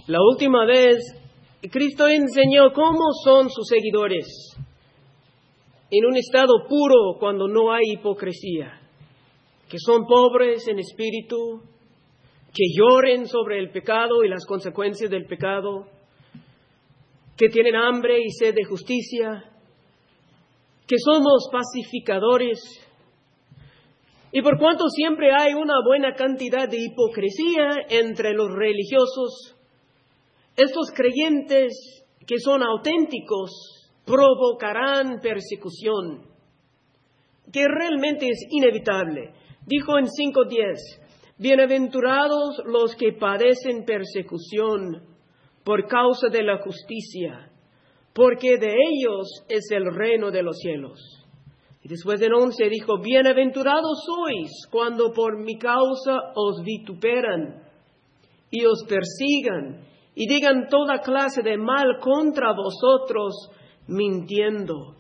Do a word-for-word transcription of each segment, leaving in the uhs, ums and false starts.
La última vez, Cristo enseñó cómo son sus seguidores en un estado puro cuando no hay hipocresía, que son pobres en espíritu, que lloren sobre el pecado y las consecuencias del pecado, que tienen hambre y sed de justicia, que somos pacificadores. Y por cuanto siempre hay una buena cantidad de hipocresía entre los religiosos, estos creyentes que son auténticos provocarán persecución, que realmente es inevitable. Dijo en cinco diez, bienaventurados los que padecen persecución por causa de la justicia, porque de ellos es el reino de los cielos. Y después en once dijo, bienaventurados sois cuando por mi causa os vituperan y os persigan y digan toda clase de mal contra vosotros, mintiendo.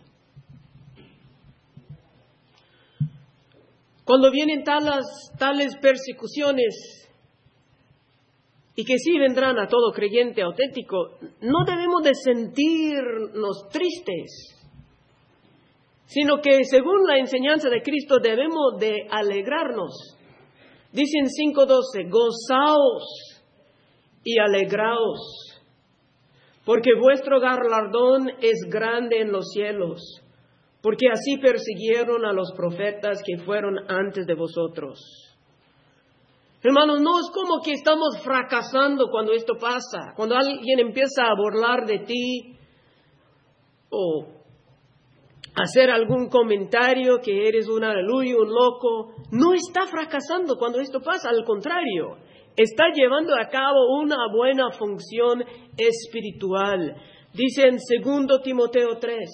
Cuando vienen tales, tales persecuciones, y que sí vendrán a todo creyente auténtico, no debemos de sentirnos tristes, sino que según la enseñanza de Cristo debemos de alegrarnos. Dice en cinco doce, gozaos y alegraos, porque vuestro galardón es grande en los cielos, porque así persiguieron a los profetas que fueron antes de vosotros. Hermanos, no es como que estamos fracasando cuando esto pasa, cuando alguien empieza a burlar de ti o hacer algún comentario que eres un aleluya, un loco. No está fracasando cuando esto pasa, al contrario, está llevando a cabo una buena función espiritual. Dice en segundo Timoteo tres,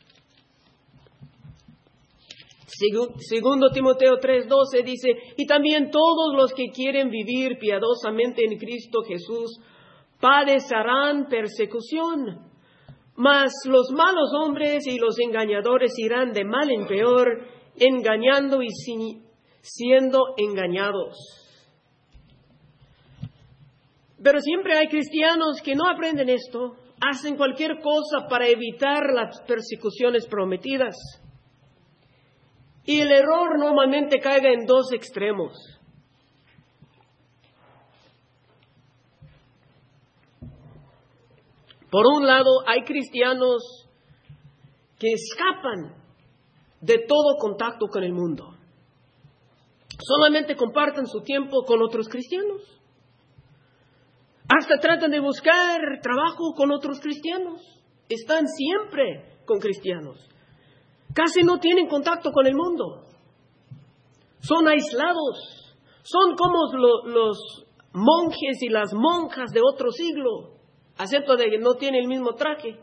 Segundo Timoteo tres doce dice, y también todos los que quieren vivir piadosamente en Cristo Jesús padecerán persecución, mas los malos hombres y los engañadores irán de mal en peor, engañando y si, siendo engañados. Pero siempre hay cristianos que no aprenden esto, hacen cualquier cosa para evitar las persecuciones prometidas. Y el error normalmente caiga en dos extremos. Por un lado, hay cristianos que escapan de todo contacto con el mundo. Solamente comparten su tiempo con otros cristianos. Hasta tratan de buscar trabajo con otros cristianos. Están siempre con cristianos. Casi no tienen contacto con el mundo. Son aislados. Son como lo, los monjes y las monjas de otro siglo, excepto de que no tienen el mismo traje.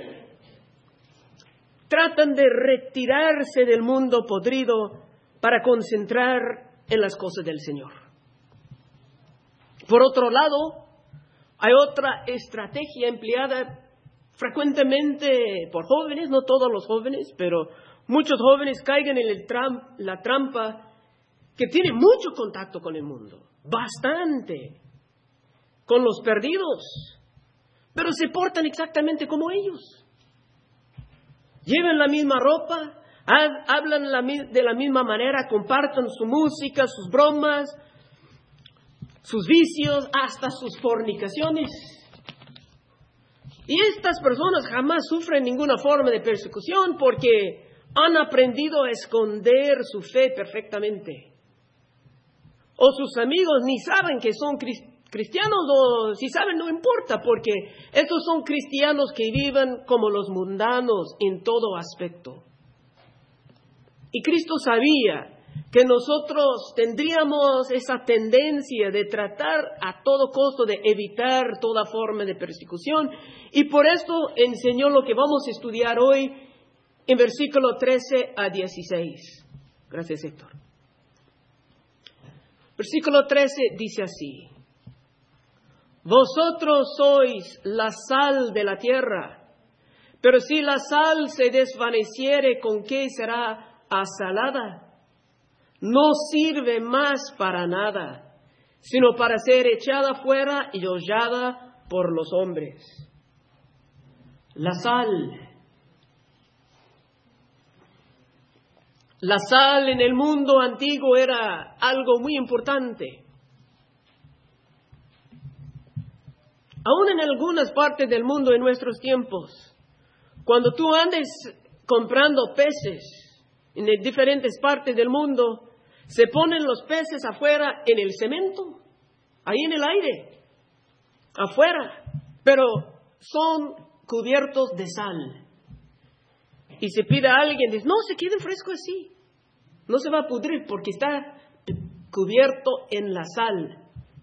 Tratan de retirarse del mundo podrido para concentrar en las cosas del Señor. Por otro lado, hay otra estrategia empleada frecuentemente por jóvenes, no todos los jóvenes, pero muchos jóvenes caigan en el tram, la trampa que tiene mucho contacto con el mundo, bastante, con los perdidos, pero se portan exactamente como ellos. Llevan la misma ropa, hablan la, de la misma manera, comparten su música, sus bromas, sus vicios, hasta sus fornicaciones. Y estas personas jamás sufren ninguna forma de persecución porque han aprendido a esconder su fe perfectamente. O sus amigos ni saben que son cristianos, o si saben no importa, porque estos son cristianos que viven como los mundanos en todo aspecto. Y Cristo sabía que nosotros tendríamos esa tendencia de tratar a todo costo de evitar toda forma de persecución, y por esto enseñó lo que vamos a estudiar hoy en versículo trece a dieciséis. Gracias, Héctor. Versículo trece dice así: vosotros sois la sal de la tierra, pero si la sal se desvaneciere, ¿con qué será asalada? No sirve más para nada, sino para ser echada fuera y hollada por los hombres. La sal. La sal en el mundo antiguo era algo muy importante. Aún en algunas partes del mundo en nuestros tiempos, cuando tú andes comprando peces en diferentes partes del mundo, se ponen los peces afuera en el cemento, ahí en el aire, afuera, pero son cubiertos de sal. Y se pide a alguien, dice, no, se quede fresco así, no se va a pudrir porque está cubierto en la sal.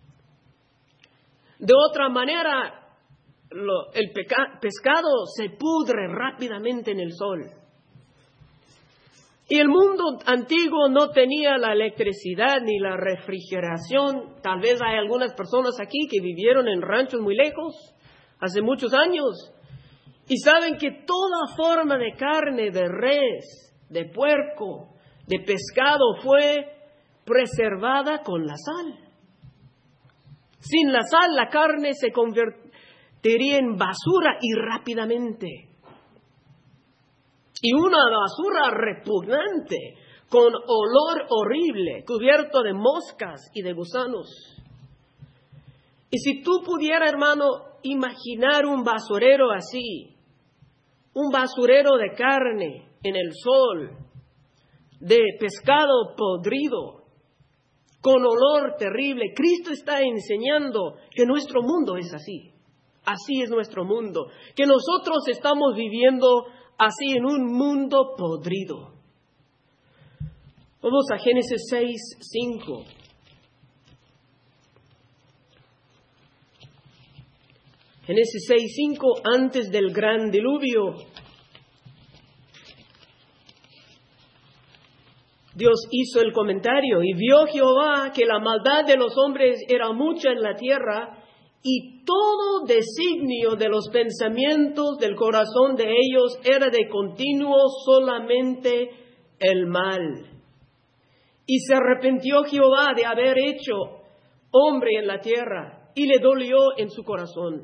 De otra manera, lo, el peca, pescado se pudre rápidamente en el sol. Y el mundo antiguo no tenía la electricidad ni la refrigeración. Tal vez hay algunas personas aquí que vivieron en ranchos muy lejos, hace muchos años, y saben que toda forma de carne, de res, de puerco, de pescado fue preservada con la sal. Sin la sal, la carne se convertiría en basura y rápidamente. Y una basura repugnante, con olor horrible, cubierto de moscas y de gusanos. Y si tú pudieras, hermano, imaginar un basurero así, un basurero de carne en el sol, de pescado podrido, con olor terrible. Cristo está enseñando que nuestro mundo es así. Así es nuestro mundo. Que nosotros estamos viviendo así en un mundo podrido. Vamos a Génesis seis, cinco. Génesis seis, cinco, antes del gran diluvio, Dios hizo el comentario, y vio Jehová que la maldad de los hombres era mucha en la tierra, y todo designio de los pensamientos del corazón de ellos era de continuo solamente el mal. Y se arrepintió Jehová de haber hecho hombre en la tierra, y le dolió en su corazón.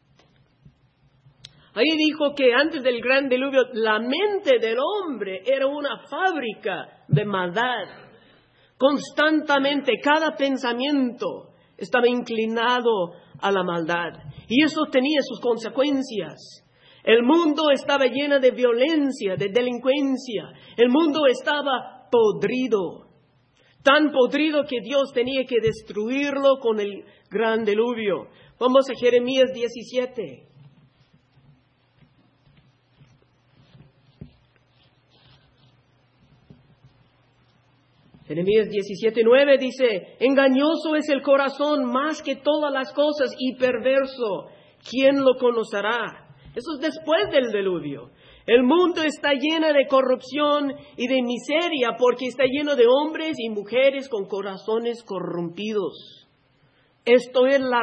Ahí dijo que antes del gran diluvio, la mente del hombre era una fábrica de maldad. Constantemente, cada pensamiento estaba inclinado a la maldad. Y eso tenía sus consecuencias. El mundo estaba lleno de violencia, de delincuencia. El mundo estaba podrido. Tan podrido que Dios tenía que destruirlo con el gran diluvio. Vamos a Jeremías diecisiete. Jeremías diecisiete, nueve dice, engañoso es el corazón más que todas las cosas y perverso. ¿Quién lo conocerá? Eso es después del diluvio. El mundo está lleno de corrupción y de miseria porque está lleno de hombres y mujeres con corazones corrompidos. Esto es la